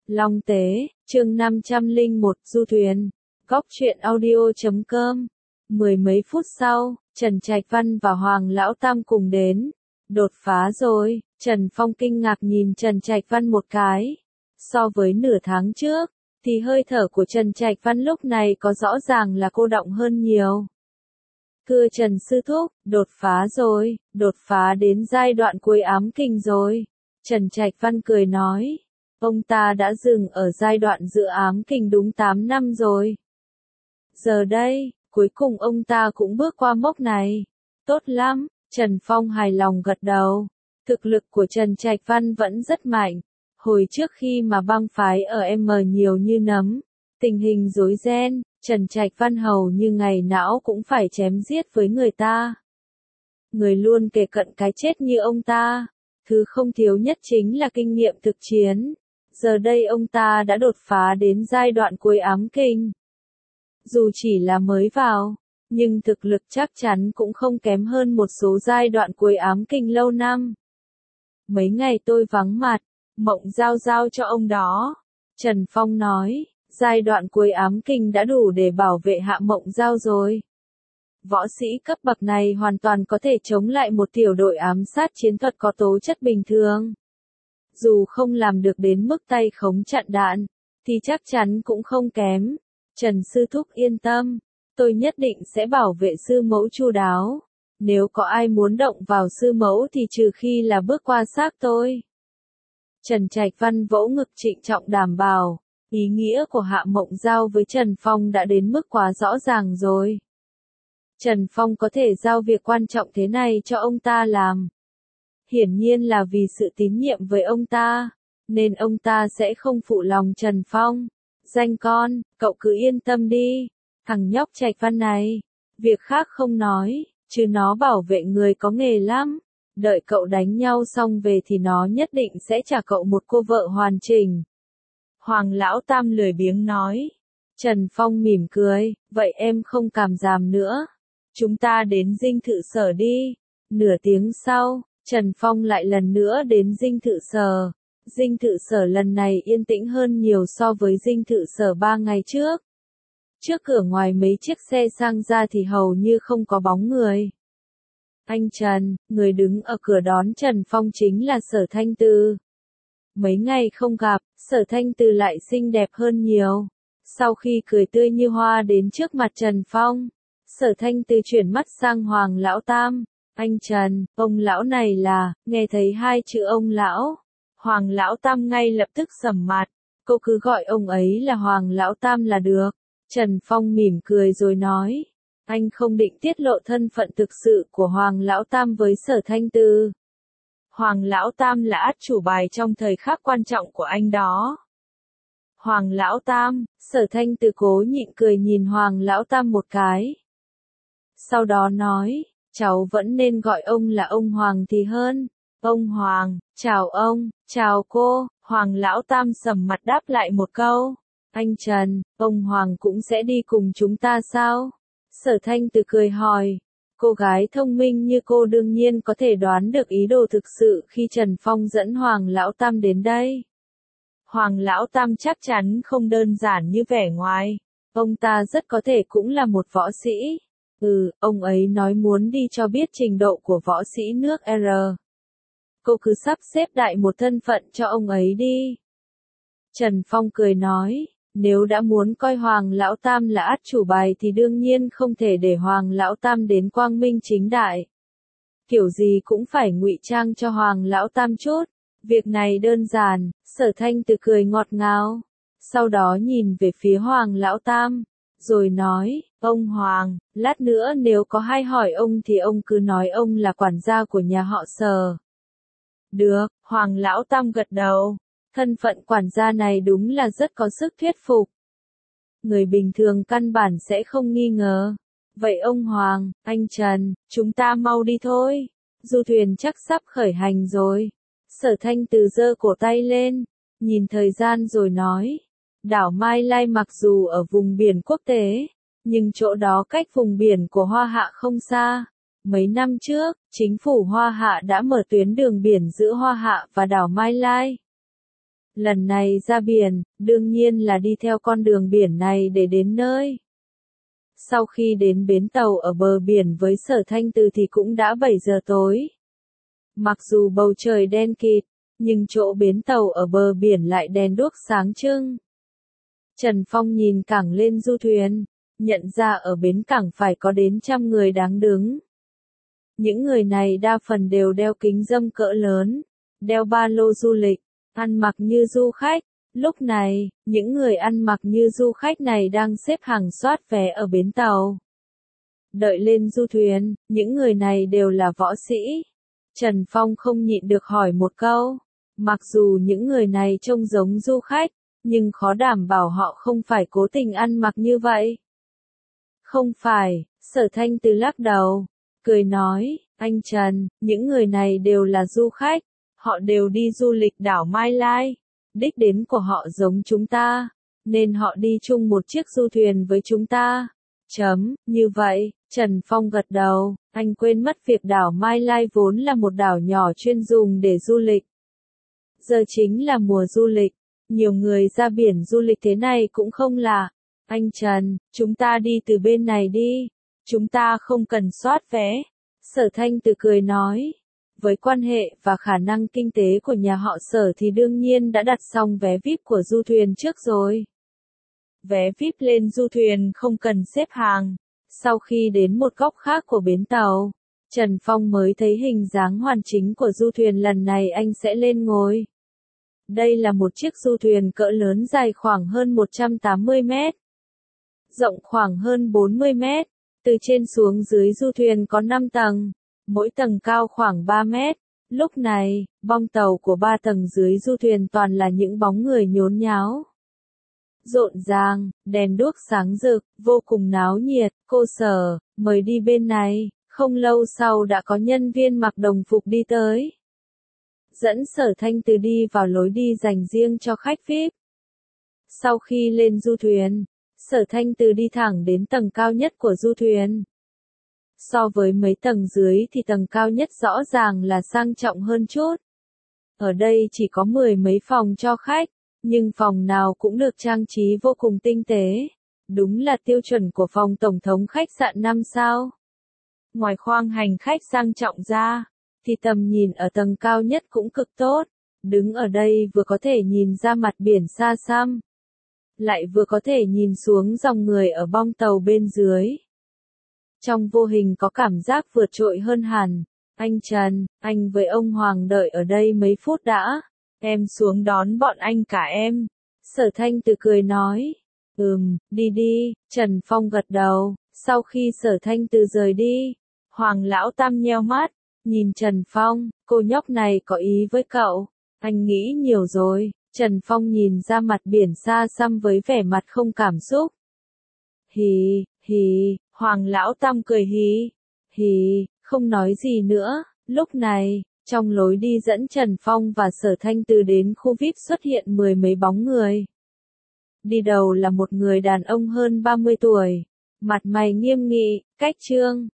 Long Tế, chương 501, du thuyền. Góc truyện audio.com. Mười mấy phút sau, Trần Trạch Văn và Hoàng Lão Tam cùng đến. Đột phá rồi, Trần Phong kinh ngạc nhìn Trần Trạch Văn một cái. So với nửa tháng trước, thì hơi thở của Trần Trạch Văn lúc này có rõ ràng là cô đọng hơn nhiều. Thưa Trần Sư Thúc, đột phá rồi, đột phá đến giai đoạn cuối ám kình rồi. Trần Trạch Văn cười nói, ông ta đã dừng ở giai đoạn giữa ám kình đúng 8 năm rồi. Giờ đây, cuối cùng ông ta cũng bước qua mốc này. Tốt lắm, Trần Phong hài lòng gật đầu. Thực lực của Trần Trạch Văn vẫn rất mạnh. Hồi trước khi mà bang phái ở M nhiều như nấm, tình hình rối ren, Trần Trạch Văn hầu như ngày não cũng phải chém giết với người ta. Người luôn kề cận cái chết như ông ta, thứ không thiếu nhất chính là kinh nghiệm thực chiến. Giờ đây ông ta đã đột phá đến giai đoạn cuối ám kình. Dù chỉ là mới vào, nhưng thực lực chắc chắn cũng không kém hơn một số giai đoạn cuối ám kình lâu năm. Mấy ngày tôi vắng mặt, Mộng giao cho ông đó. Trần Phong nói, giai đoạn cuối ám kình đã đủ để bảo vệ Hạ Mộng Giao rồi. Võ sĩ cấp bậc này hoàn toàn có thể chống lại một tiểu đội ám sát chiến thuật có tố chất bình thường. Dù không làm được đến mức tay khống chặn đạn, thì chắc chắn cũng không kém. Trần Sư Thúc yên tâm, tôi nhất định sẽ bảo vệ sư mẫu chu đáo. Nếu có ai muốn động vào sư mẫu thì trừ khi là bước qua xác tôi. Trần Trạch Văn vỗ ngực trịnh trọng đảm bảo, ý nghĩa của Hạ Mộng Giao với Trần Phong đã đến mức quá rõ ràng rồi. Trần Phong có thể giao việc quan trọng thế này cho ông ta làm. Hiển nhiên là vì sự tín nhiệm với ông ta, nên ông ta sẽ không phụ lòng Trần Phong. Danh con, cậu cứ yên tâm đi, thằng nhóc Trạch Văn này, việc khác không nói, chứ nó bảo vệ người có nghề lắm. Đợi cậu đánh nhau xong về thì nó nhất định sẽ trả cậu một cô vợ hoàn chỉnh. Hoàng Lão Tam lười biếng nói. Trần Phong mỉm cười, vậy em không cảm giảm nữa. Chúng ta đến dinh thự sở đi. Nửa tiếng sau, Trần Phong lại lần nữa đến dinh thự sở. Dinh thự sở lần này yên tĩnh hơn nhiều so với dinh thự sở 3 ngày trước. Trước cửa ngoài mấy chiếc xe sang ra thì hầu như không có bóng người. Anh Trần, người đứng ở cửa đón Trần Phong chính là Sở Thanh Từ. Mấy ngày không gặp, Sở Thanh Từ lại xinh đẹp hơn nhiều. Sau khi cười tươi như hoa đến trước mặt Trần Phong, Sở Thanh Từ chuyển mắt sang Hoàng Lão Tam. Anh Trần, ông lão này là, nghe thấy hai chữ ông lão. Hoàng Lão Tam ngay lập tức sầm mặt, cô cứ gọi ông ấy là Hoàng Lão Tam là được. Trần Phong mỉm cười rồi nói, anh không định tiết lộ thân phận thực sự của Hoàng Lão Tam với Sở Thanh Từ. Hoàng Lão Tam là át chủ bài trong thời khắc quan trọng của anh đó. Hoàng Lão Tam, Sở Thanh Từ cố nhịn cười nhìn Hoàng Lão Tam một cái. Sau đó nói, cháu vẫn nên gọi ông là ông Hoàng thì hơn. Ông Hoàng, chào ông, chào cô. Hoàng Lão Tam sầm mặt đáp lại một câu. Anh Trần, ông Hoàng cũng sẽ đi cùng chúng ta sao? Sở Thanh Từ cười hỏi. Cô gái thông minh như cô đương nhiên có thể đoán được ý đồ thực sự khi Trần Phong dẫn Hoàng Lão Tam đến đây. Hoàng Lão Tam chắc chắn không đơn giản như vẻ ngoài. Ông ta rất có thể cũng là một võ sĩ. Ông ấy nói muốn đi cho biết trình độ của võ sĩ nước R. Cô cứ sắp xếp đại một thân phận cho ông ấy đi. Trần Phong cười nói, nếu đã muốn coi Hoàng Lão Tam là át chủ bài thì đương nhiên không thể để Hoàng Lão Tam đến quang minh chính đại. Kiểu gì cũng phải ngụy trang cho Hoàng Lão Tam chút. Việc này đơn giản, Sở Thanh Từ cười ngọt ngào. Sau đó nhìn về phía Hoàng Lão Tam, rồi nói, ông Hoàng, lát nữa nếu có ai hỏi ông thì ông cứ nói ông là quản gia của nhà họ Sở. Được, Hoàng Lão Tam gật đầu. Thân phận quản gia này đúng là rất có sức thuyết phục. Người bình thường căn bản sẽ không nghi ngờ. Vậy ông Hoàng, anh Trần, chúng ta mau đi thôi. Du thuyền chắc sắp khởi hành rồi. Sở Thanh Từ giơ cổ tay lên, nhìn thời gian rồi nói. Đảo Mai Lai mặc dù ở vùng biển quốc tế, nhưng chỗ đó cách vùng biển của Hoa Hạ không xa. Mấy năm trước, chính phủ Hoa Hạ đã mở tuyến đường biển giữa Hoa Hạ và đảo Mai Lai. Lần này ra biển, đương nhiên là đi theo con đường biển này để đến nơi. Sau khi đến bến tàu ở bờ biển với Sở Thanh Từ thì cũng đã 7 giờ tối. Mặc dù bầu trời đen kịt, nhưng chỗ bến tàu ở bờ biển lại đèn đuốc sáng trưng. Trần Phong nhìn cảng lên du thuyền, nhận ra ở bến cảng phải có đến 100 người đáng đứng. Những người này đa phần đều đeo kính râm cỡ lớn, đeo ba lô du lịch, ăn mặc như du khách. Lúc này, những người ăn mặc như du khách này đang xếp hàng soát vé ở bến tàu. Đợi lên du thuyền, những người này đều là võ sĩ. Trần Phong không nhịn được hỏi một câu. Mặc dù những người này trông giống du khách, nhưng khó đảm bảo họ không phải cố tình ăn mặc như vậy. Không phải, Sở Thanh Từ lắc đầu, cười nói, anh Trần, những người này đều là du khách, họ đều đi du lịch đảo Mai Lai, đích đến của họ giống chúng ta, nên họ đi chung một chiếc du thuyền với chúng ta. Như vậy, Trần Phong gật đầu, anh quên mất việc đảo Mai Lai vốn là một đảo nhỏ chuyên dùng để du lịch. Giờ chính là mùa du lịch, nhiều người ra biển du lịch thế này cũng không lạ. Anh Trần, chúng ta đi từ bên này đi, chúng ta không cần soát vé. Sở Thanh Từ cười nói, với quan hệ và khả năng kinh tế của nhà họ Sở thì đương nhiên đã đặt xong vé VIP của du thuyền trước rồi. Vé VIP lên du thuyền không cần xếp hàng. Sau khi đến một góc khác của bến tàu, Trần Phong mới thấy hình dáng hoàn chỉnh của du thuyền lần này anh sẽ lên ngồi. Đây là một chiếc du thuyền cỡ lớn dài khoảng hơn 180 mét, rộng khoảng hơn 40 mét. Từ trên xuống dưới du thuyền có 5 tầng, mỗi tầng cao khoảng 3 mét. Lúc này, bong tàu của 3 tầng dưới du thuyền toàn là những bóng người nhốn nháo. Rộn ràng, đèn đuốc sáng rực, vô cùng náo nhiệt. Cô Sở, mời đi bên này. Không lâu sau đã có nhân viên mặc đồng phục đi tới, dẫn Sở Thanh Từ đi vào lối đi dành riêng cho khách VIP. Sau khi lên du thuyền, Sở Thanh Từ đi thẳng đến tầng cao nhất của du thuyền. So với mấy tầng dưới thì tầng cao nhất rõ ràng là sang trọng hơn chút. Ở đây chỉ có 10 mấy phòng cho khách, nhưng phòng nào cũng được trang trí vô cùng tinh tế. Đúng là tiêu chuẩn của phòng tổng thống khách sạn 5 sao. Ngoài khoang hành khách sang trọng ra, thì tầm nhìn ở tầng cao nhất cũng cực tốt. Đứng ở đây vừa có thể nhìn ra mặt biển xa xăm, lại vừa có thể nhìn xuống dòng người ở bong tàu bên dưới. Trong vô hình có cảm giác vượt trội hơn hẳn. Anh Trần, anh với ông Hoàng đợi ở đây mấy phút đã. Em xuống đón bọn anh cả em. Sở Thanh Từ cười nói. Đi đi, Trần Phong gật đầu. Sau khi Sở Thanh Từ rời đi, Hoàng Lão Tam nheo mắt, nhìn Trần Phong, cô nhóc này có ý với cậu. Anh nghĩ nhiều rồi. Trần Phong nhìn ra mặt biển xa xăm với vẻ mặt không cảm xúc. Hì, Hoàng Lão Tam cười hì, không nói gì nữa. Lúc này, trong lối đi dẫn Trần Phong và Sở Thanh Từ đến khu VIP xuất hiện 10 mấy bóng người. Đi đầu là một người đàn ông hơn 30 tuổi, mặt mày nghiêm nghị, cách trương,